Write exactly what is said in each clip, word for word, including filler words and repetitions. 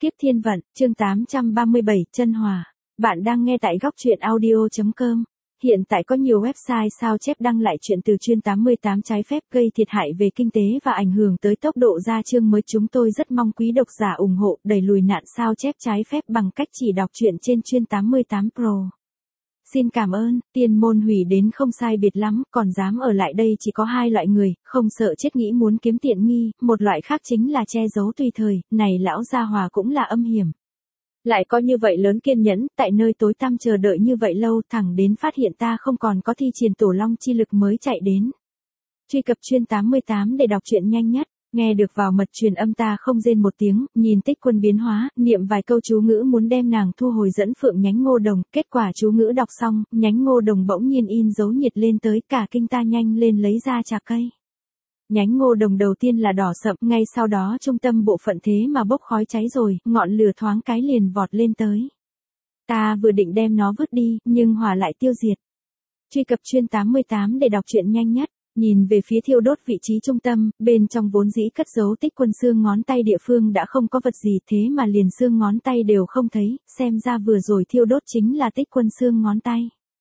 Kiếp thiên vận, chương tám trăm ba mươi bảy, chân hòa. Bạn đang nghe tại góc truyện audio chấm com. Hiện tại có nhiều website sao chép đăng lại chuyện từ chuyên tám mươi tám trái phép gây thiệt hại về kinh tế và ảnh hưởng tới tốc độ ra chương mới. Chúng tôi rất mong quý độc giả ủng hộ đẩy lùi nạn sao chép trái phép bằng cách chỉ đọc truyện trên chuyên tám mươi tám Pro. Xin cảm ơn. Tiên môn hủy đến không sai biệt lắm, còn dám ở lại đây chỉ có hai loại người, không sợ chết nghĩ muốn kiếm tiện nghi, một loại khác chính là che giấu tùy thời, này lão gia hòa cũng là âm hiểm. Lại có như vậy lớn kiên nhẫn, tại nơi tối tăm chờ đợi như vậy lâu, thẳng đến phát hiện ta không còn có thi triển tổ long chi lực mới chạy đến. Truy cập chuyên tám mươi tám để đọc truyện nhanh nhất. Nghe được vào mật truyền âm ta không rên một tiếng, nhìn Tích Quân biến hóa, niệm vài câu chú ngữ muốn đem nàng thu hồi dẫn phượng nhánh ngô đồng, kết quả chú ngữ đọc xong, nhánh ngô đồng bỗng nhiên in dấu nhiệt lên tới, cả kinh ta nhanh lên lấy ra trà cây. Nhánh ngô đồng đầu tiên là đỏ sậm, ngay sau đó trung tâm bộ phận thế mà bốc khói cháy rồi, ngọn lửa thoáng cái liền vọt lên tới. Ta vừa định đem nó vứt đi, nhưng hỏa lại tiêu diệt. Truy cập chuyên tám mươi tám để đọc truyện nhanh nhất. Nhìn về phía thiêu đốt vị trí trung tâm, bên trong vốn dĩ cất giấu Tích Quân xương ngón tay địa phương đã không có vật gì, thế mà liền xương ngón tay đều không thấy, xem ra vừa rồi thiêu đốt chính là Tích Quân xương ngón tay.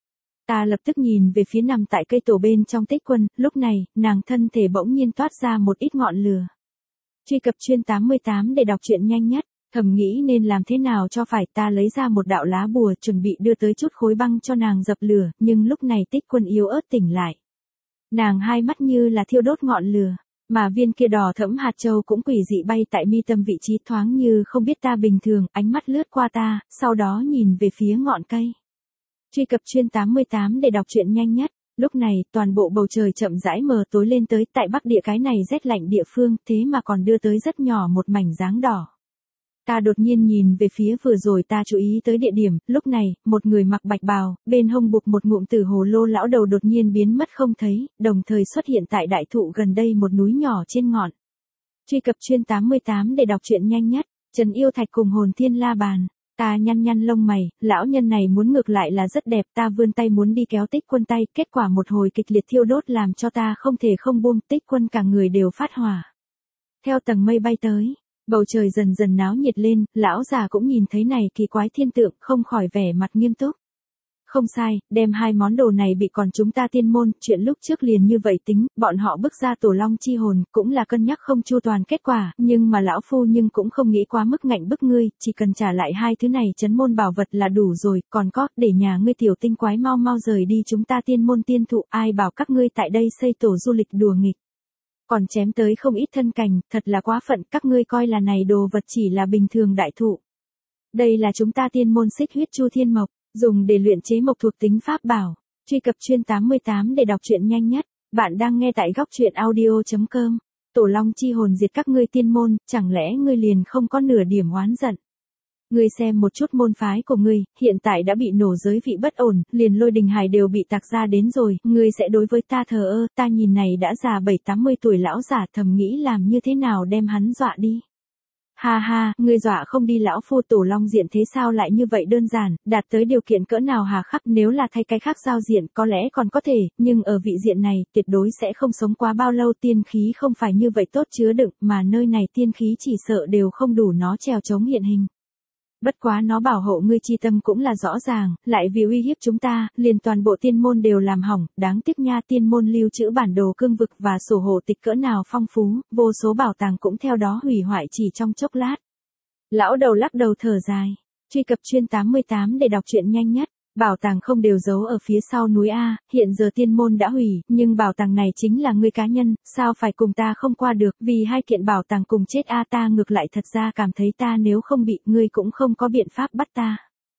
Ta lập tức nhìn về phía nằm tại cây tổ bên trong Tích Quân, lúc này, nàng thân thể bỗng nhiên toát ra một ít ngọn lửa. Truy cập chuyên tám mươi tám để đọc truyện nhanh nhất. Thầm nghĩ nên làm thế nào cho phải, ta lấy ra một đạo lá bùa chuẩn bị đưa tới chút khối băng cho nàng dập lửa, nhưng lúc này Tích Quân yếu ớt tỉnh lại. Nàng hai mắt như là thiêu đốt ngọn lửa, mà viên kia đỏ thẫm hạt châu cũng quỷ dị bay tại mi tâm vị trí, thoáng như không biết ta bình thường, ánh mắt lướt qua ta, sau đó nhìn về phía ngọn cây. Truy cập chuyên tám mươi tám để đọc truyện nhanh nhất. Lúc này, toàn bộ bầu trời chậm rãi mờ tối lên tới, tại Bắc Địa cái này rét lạnh địa phương, thế mà còn đưa tới rất nhỏ một mảnh dáng đỏ. Ta đột nhiên nhìn về phía vừa rồi ta chú ý tới địa điểm, lúc này, một người mặc bạch bào, bên hông buộc một ngụm tử hồ lô lão đầu đột nhiên biến mất không thấy, đồng thời xuất hiện tại đại thụ gần đây một núi nhỏ trên ngọn. Truy cập chuyên tám mươi tám để đọc truyện nhanh nhất. Trần Yêu Thạch cùng Hồn Thiên La Bàn. Ta nhăn nhăn lông mày, lão nhân này muốn ngược lại là rất đẹp, ta vươn tay muốn đi kéo Tích Quân tay, kết quả một hồi kịch liệt thiêu đốt làm cho ta không thể không buông, Tích Quân cả người đều phát hỏa. Theo tầng mây bay tới. Bầu trời dần dần náo nhiệt lên, lão già cũng nhìn thấy này kỳ quái thiên tượng, không khỏi vẻ mặt nghiêm túc. Không sai, đem hai món đồ này bị còn chúng ta tiên môn, chuyện lúc trước liền như vậy tính, bọn họ bức ra tổ long chi hồn, cũng là cân nhắc không chu toàn kết quả, nhưng mà lão phu nhưng cũng không nghĩ quá mức ngạnh bức ngươi, chỉ cần trả lại hai thứ này trấn môn bảo vật là đủ rồi, còn có, để nhà ngươi tiểu tinh quái mau mau rời đi chúng ta tiên môn tiên thụ, ai bảo các ngươi tại đây xây tổ du lịch đùa nghịch. Còn chém tới không ít thân cành, thật là quá phận, các ngươi coi là này đồ vật chỉ là bình thường đại thụ. Đây là chúng ta tiên môn xích huyết chu thiên mộc, dùng để luyện chế mộc thuộc tính pháp bảo. Truy cập chuyên tám mươi tám để đọc truyện nhanh nhất. Bạn đang nghe tại góc truyện audio chấm com. Tổ long chi hồn diệt các ngươi tiên môn, chẳng lẽ ngươi liền không có nửa điểm oán giận? Ngươi xem một chút môn phái của ngươi, hiện tại đã bị nổ giới vị bất ổn, liền Lôi Đình Hải đều bị tạc ra đến rồi, ngươi sẽ đối với ta thờ ơ, ta nhìn này đã già bảy tám mươi tuổi lão giả, thầm nghĩ làm như thế nào đem hắn dọa đi. Ha ha, ngươi dọa không đi lão phu, tổ long diện thế sao lại như vậy đơn giản, đạt tới điều kiện cỡ nào hà khắc, nếu là thay cái khác giao diện có lẽ còn có thể, nhưng ở vị diện này, tuyệt đối sẽ không sống quá bao lâu, tiên khí không phải như vậy tốt chứa đựng, mà nơi này tiên khí chỉ sợ đều không đủ nó trèo chống hiện hình. Bất quá nó bảo hộ ngươi chi tâm cũng là rõ ràng, lại vì uy hiếp chúng ta, liền toàn bộ tiên môn đều làm hỏng, đáng tiếc nha, tiên môn lưu trữ bản đồ cương vực và sổ hộ tịch cỡ nào phong phú, vô số bảo tàng cũng theo đó hủy hoại chỉ trong chốc lát. Lão đầu lắc đầu thở dài. Truy cập chuyên tám mươi tám để đọc truyện nhanh nhất. Bảo tàng không đều giấu ở phía sau núi A, hiện giờ tiên môn đã hủy, nhưng bảo tàng này chính là ngươi cá nhân, sao phải cùng ta không qua được, vì hai kiện bảo tàng cùng chết A, ta ngược lại thật ra cảm thấy ta nếu không bị, ngươi cũng không có biện pháp bắt ta.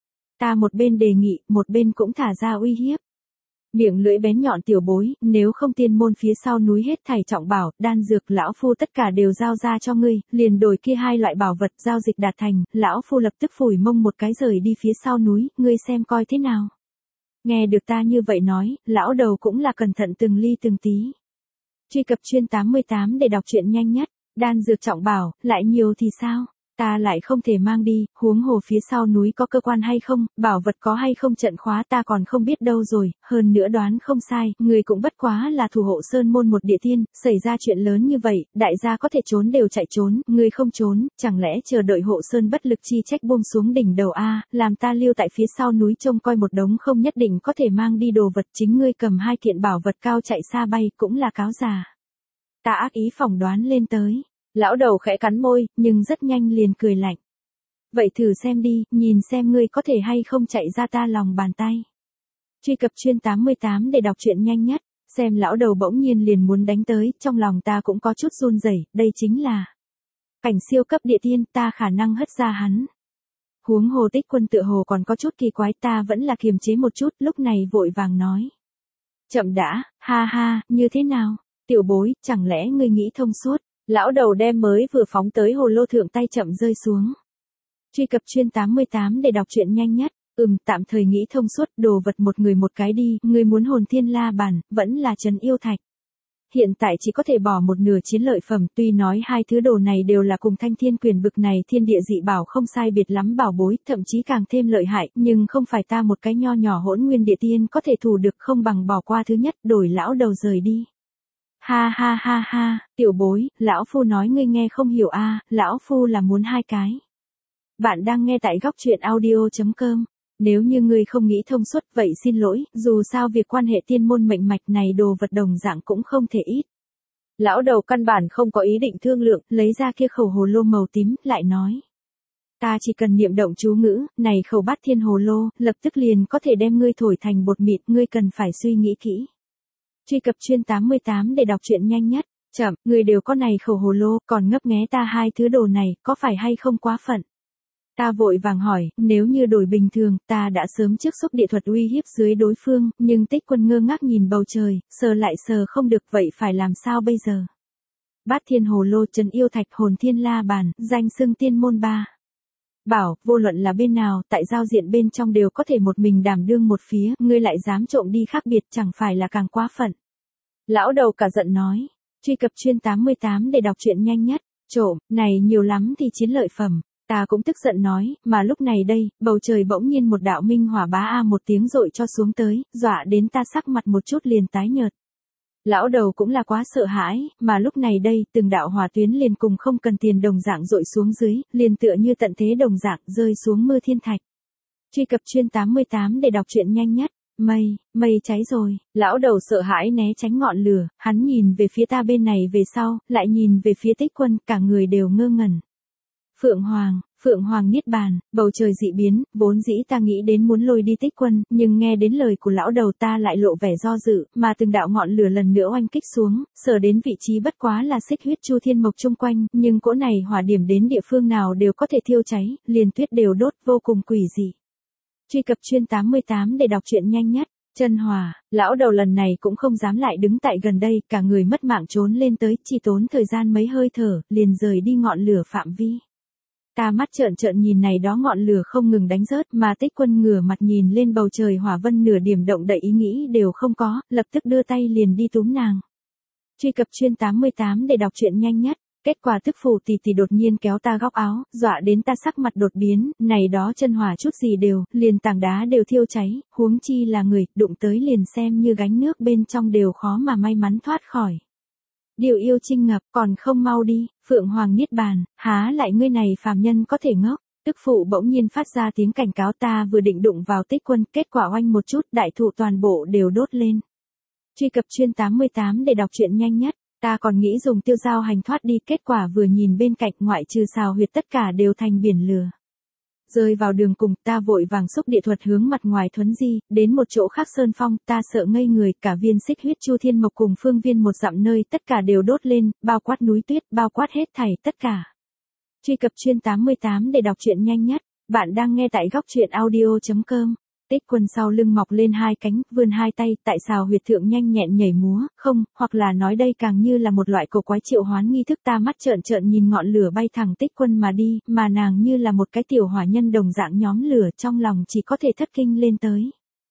Ta một bên đề nghị, một bên cũng thả ra uy hiếp. Miệng lưỡi bén nhọn tiểu bối, nếu không tiên môn phía sau núi hết thảy trọng bảo, đan dược, lão phu tất cả đều giao ra cho ngươi, liền đổi kia hai loại bảo vật, giao dịch đạt thành, lão phu lập tức phủi mông một cái rời đi phía sau núi, ngươi xem coi thế nào. Nghe được ta như vậy nói, lão đầu cũng là cẩn thận từng ly từng tí. Truy cập chuyên tám mươi tám để đọc truyện nhanh nhất. Đan dược trọng bảo, lại nhiều thì sao? ta lại không thể mang đi, huống hồ phía sau núi có cơ quan hay không, bảo vật có hay không trận khóa ta còn không biết đâu rồi, hơn nữa đoán không sai, người cũng bất quá là thủ hộ sơn môn một địa tiên, xảy ra chuyện lớn như vậy, đại gia có thể trốn đều chạy trốn, người không trốn, chẳng lẽ chờ đợi hộ sơn bất lực chi trách buông xuống đỉnh đầu a, làm ta lưu tại phía sau núi trông coi một đống không nhất định có thể mang đi đồ vật, chính ngươi cầm hai kiện bảo vật cao chạy xa bay, cũng là cáo già. Ta ác ý phỏng đoán lên tới. Lão đầu khẽ cắn môi, nhưng rất nhanh liền cười lạnh. Vậy thử xem đi, nhìn xem ngươi có thể hay không chạy ra ta lòng bàn tay. Truy cập chuyên tám mươi tám để đọc truyện nhanh nhất, xem lão đầu bỗng nhiên liền muốn đánh tới, trong lòng ta cũng có chút run rẩy, đây chính là cảnh siêu cấp địa tiên, ta khả năng hất ra hắn. Huống hồ Tích Quân tựa hồ còn có chút kỳ quái, ta vẫn là kiềm chế một chút, lúc này vội vàng nói. Chậm đã, ha ha, như thế nào, tiểu bối, chẳng lẽ ngươi nghĩ thông suốt? Lão đầu đem mới vừa phóng tới hồ lô thượng tay chậm rơi xuống. Truy cập chuyên tám mươi tám để đọc truyện nhanh nhất, ừm tạm thời nghĩ thông suốt, đồ vật một người một cái đi, ngươi muốn hồn thiên la bàn, vẫn là trấn yêu thạch. Hiện tại chỉ có thể bỏ một nửa chiến lợi phẩm, tuy nói hai thứ đồ này đều là cùng thanh thiên quyền bực này thiên địa dị bảo không sai biệt lắm bảo bối, thậm chí càng thêm lợi hại, nhưng không phải ta một cái nho nhỏ hỗn nguyên địa tiên có thể thủ được, không bằng bỏ qua thứ nhất, đổi lão đầu rời đi. Ha ha ha ha, tiểu bối, lão phu nói ngươi nghe không hiểu a, à, lão phu là muốn hai cái. Bạn đang nghe tại góc truyện audio chấm com. Nếu như ngươi không nghĩ thông suốt vậy xin lỗi, dù sao việc quan hệ tiên môn mệnh mạch này đồ vật đồng dạng cũng không thể ít. Lão đầu căn bản không có ý định thương lượng, lấy ra kia khẩu hồ lô màu tím, lại nói. Ta chỉ cần niệm động chú ngữ, này khẩu bát thiên hồ lô, lập tức liền có thể đem ngươi thổi thành bột mịn, ngươi cần phải suy nghĩ kỹ. Truy cập chuyên tám mươi tám để đọc truyện nhanh nhất, chậm, người đều có này khẩu hồ lô, còn ngấp nghé ta hai thứ đồ này, có phải hay không quá phận? Ta vội vàng hỏi, nếu như đổi bình thường, ta đã sớm trước xúc địa thuật uy hiếp dưới đối phương, nhưng Tích Quân ngơ ngác nhìn bầu trời, sờ lại sờ không được, vậy phải làm sao bây giờ? Bát thiên hồ lô, trấn yêu thạch, hồn thiên la bàn, danh xưng tiên môn ba. Bảo, vô luận là bên nào, tại giao diện bên trong đều có thể một mình đảm đương một phía, ngươi lại dám trộm đi khác biệt, chẳng phải là càng quá phận. Lão đầu cả giận nói, truy cập chuyên tám mươi tám để đọc truyện nhanh nhất, trộm, này nhiều lắm thì chiến lợi phẩm. Ta cũng tức giận nói, mà lúc này đây, bầu trời bỗng nhiên một đạo minh hỏa bá a một tiếng rội cho xuống tới, dọa đến ta sắc mặt một chút liền tái nhợt. Lão đầu cũng là quá sợ hãi, mà lúc này đây, từng đạo hỏa tuyến liền cùng không cần tiền đồng dạng rội xuống dưới, liền tựa như tận thế đồng dạng rơi xuống mưa thiên thạch. Truy cập chuyên tám mươi tám để đọc truyện nhanh nhất. Mây, mây cháy rồi, lão đầu sợ hãi né tránh ngọn lửa, hắn nhìn về phía ta bên này về sau, lại nhìn về phía Tích Quân, cả người đều ngơ ngẩn. Phượng Hoàng, Phượng Hoàng niết bàn, bầu trời dị biến, vốn dĩ ta nghĩ đến muốn lôi đi Tích Quân, nhưng nghe đến lời của lão đầu ta lại lộ vẻ do dự, mà từng đạo ngọn lửa lần nữa oanh kích xuống, sở đến vị trí bất quá là xích huyết chu thiên mộc chung quanh, nhưng cỗ này hỏa điểm đến địa phương nào đều có thể thiêu cháy, liền tuyết đều đốt, vô cùng quỷ dị. Truy cập chuyên tám mươi tám để đọc truyện nhanh nhất. Chân hòa, lão đầu lần này cũng không dám lại đứng tại gần đây, cả người mất mạng trốn lên tới, chỉ tốn thời gian mấy hơi thở, liền rời đi ngọn lửa phạm vi. Ta mắt trợn trợn nhìn này đó ngọn lửa không ngừng đánh rớt, mà Tích Quân ngửa mặt nhìn lên bầu trời hỏa vân nửa điểm động đậy ý nghĩ đều không có, lập tức đưa tay liền đi túm nàng. Truy cập chuyên tám mươi tám để đọc truyện nhanh nhất. Kết quả tức phù tỷ tỷ đột nhiên kéo ta góc áo, dọa đến ta sắc mặt đột biến, này đó chân hỏa chút gì đều, liền tảng đá đều thiêu cháy, huống chi là người, đụng tới liền xem như gánh nước bên trong đều khó mà may mắn thoát khỏi. Điều yêu trinh ngập, còn không mau đi, Phượng Hoàng niết bàn, há lại ngươi này phàm nhân có thể ngốc. Tức phụ bỗng nhiên phát ra tiếng cảnh cáo, ta vừa định đụng vào Tích Quân, kết quả oanh một chút, đại thụ toàn bộ đều đốt lên. Truy cập chuyên tám mươi tám để đọc truyện nhanh nhất. Ta còn nghĩ dùng tiêu dao hành thoát đi, kết quả vừa nhìn bên cạnh ngoại trừ xào huyệt tất cả đều thành biển lửa. Rơi vào đường cùng, ta vội vàng xúc địa thuật hướng mặt ngoài thuấn di, đến một chỗ khác sơn phong, ta sợ ngây người, cả viên xích huyết chu thiên mộc cùng phương viên một dặm nơi tất cả đều đốt lên, bao quát núi tuyết, bao quát hết thảy tất cả. Truy cập chuyên tám mươi tám để đọc truyện nhanh nhất, bạn đang nghe tại góc truyện audio chấm com. Tích Quân sau lưng mọc lên hai cánh, vươn hai tay, tại xào huyệt thượng nhanh nhẹn nhảy múa, không, hoặc là nói đây càng như là một loại cổ quái triệu hoán nghi thức, ta mắt trợn trợn nhìn ngọn lửa bay thẳng Tích Quân mà đi, mà nàng như là một cái tiểu hỏa nhân đồng dạng nhóm lửa, trong lòng chỉ có thể thất kinh lên tới.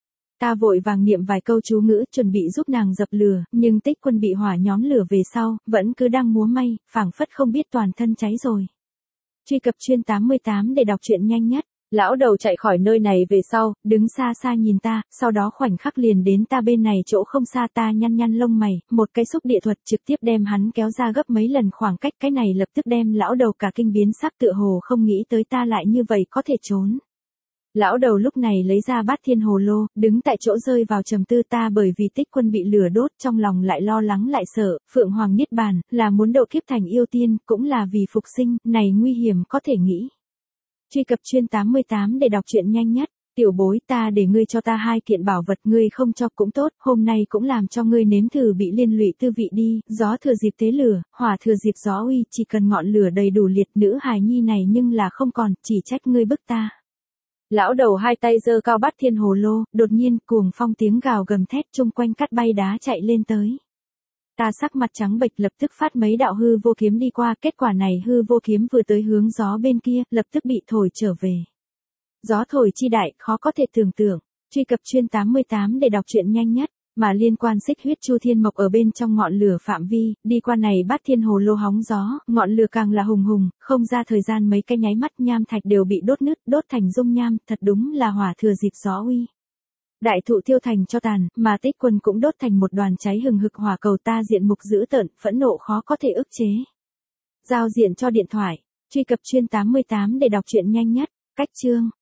Ta vội vàng niệm vài câu chú ngữ chuẩn bị giúp nàng dập lửa, nhưng Tích Quân bị hỏa nhóm lửa về sau, vẫn cứ đang múa may, phảng phất không biết toàn thân cháy rồi. Truy cập chuyên tám mươi tám để đọc truyện nhanh nhất. Lão đầu chạy khỏi nơi này về sau, đứng xa xa nhìn ta, sau đó khoảnh khắc liền đến ta bên này chỗ không xa. Ta nhăn nhăn lông mày, một cái xúc địa thuật trực tiếp đem hắn kéo ra gấp mấy lần khoảng cách. Cái này lập tức đem lão đầu cả kinh biến sắc, tựa hồ không nghĩ tới ta lại như vậy có thể trốn. Lão đầu lúc này lấy ra bát thiên hồ lô, đứng tại chỗ rơi vào trầm tư. Ta bởi vì Tích Quân bị lửa đốt, trong lòng lại lo lắng lại sợ. Phượng Hoàng niết bàn, là muốn độ kiếp thành yêu tiên, cũng là vì phục sinh, này nguy hiểm có thể nghĩ. Truy cập chuyên tám mươi tám để đọc truyện nhanh nhất. Tiểu bối, ta để ngươi cho ta hai kiện bảo vật, ngươi không cho cũng tốt, hôm nay cũng làm cho ngươi nếm thử bị liên lụy tư vị đi. Gió thừa dịp tế lửa, hỏa thừa dịp gió uy, chỉ cần ngọn lửa đầy đủ liệt, nữ hài nhi này nhưng là không còn, chỉ trách ngươi bức ta. Lão đầu hai tay giơ cao bát thiên hồ lô, đột nhiên cuồng phong tiếng gào gầm thét chung quanh cắt bay đá chạy lên tới. Ta sắc mặt trắng bệch, lập tức phát mấy đạo hư vô kiếm đi qua, kết quả này hư vô kiếm vừa tới hướng gió bên kia, lập tức bị thổi trở về. Gió thổi chi đại, khó có thể tưởng tượng. Truy cập chuyên tám mươi tám để đọc truyện nhanh nhất. Mà liên quan xích huyết chu thiên mộc ở bên trong ngọn lửa phạm vi, đi qua này bát thiên hồ lô hóng gió, ngọn lửa càng là hùng hùng, không ra thời gian mấy cái nháy mắt nham thạch đều bị đốt nứt, đốt thành dung nham, thật đúng là hỏa thừa dịp gió uy. Đại thụ thiêu thành cho tàn, mà Tích Quân cũng đốt thành một đoàn cháy hừng hực hỏa cầu. Ta diện mục dữ tợn, phẫn nộ khó có thể ức chế. Giao diện cho điện thoại, truy cập chuyên tám mươi tám để đọc truyện nhanh nhất. Cách chương